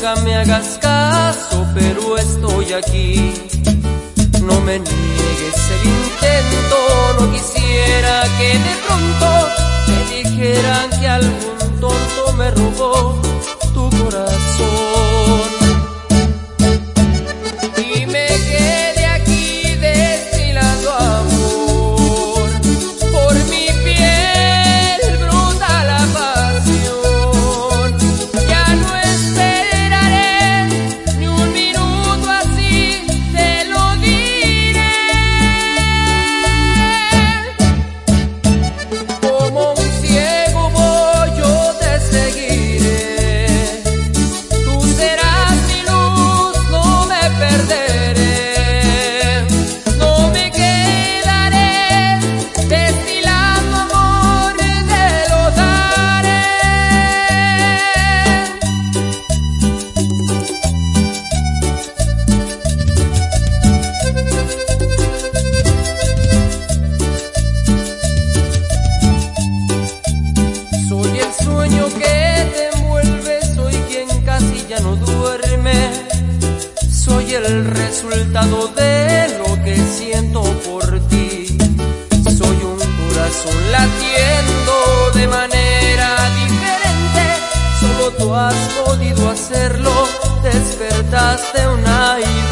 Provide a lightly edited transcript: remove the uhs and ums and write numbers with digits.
nunca me hagas caso, pero estoy aquí. No me niegues el intento, no quisiera que de pronto me dijeran que algún tonto me robó tu corazón. Y me quedé aquí destilando amor, por mi piel brota la pasión. Ya no esperaré ni un minuto, así te lo diré. Como un ciego voy, yo te seguiré. Tú serás mi luz, no me perderé. No me quedaré destilando amor, te lo daré. Soy el sueño que te envuelve, soy quien casi ya no duerme. Soy el resultado de lo que siento por ti. Soy un corazón latiendo de manera diferente. Solo tú has podido hacerlo, despertaste una idea.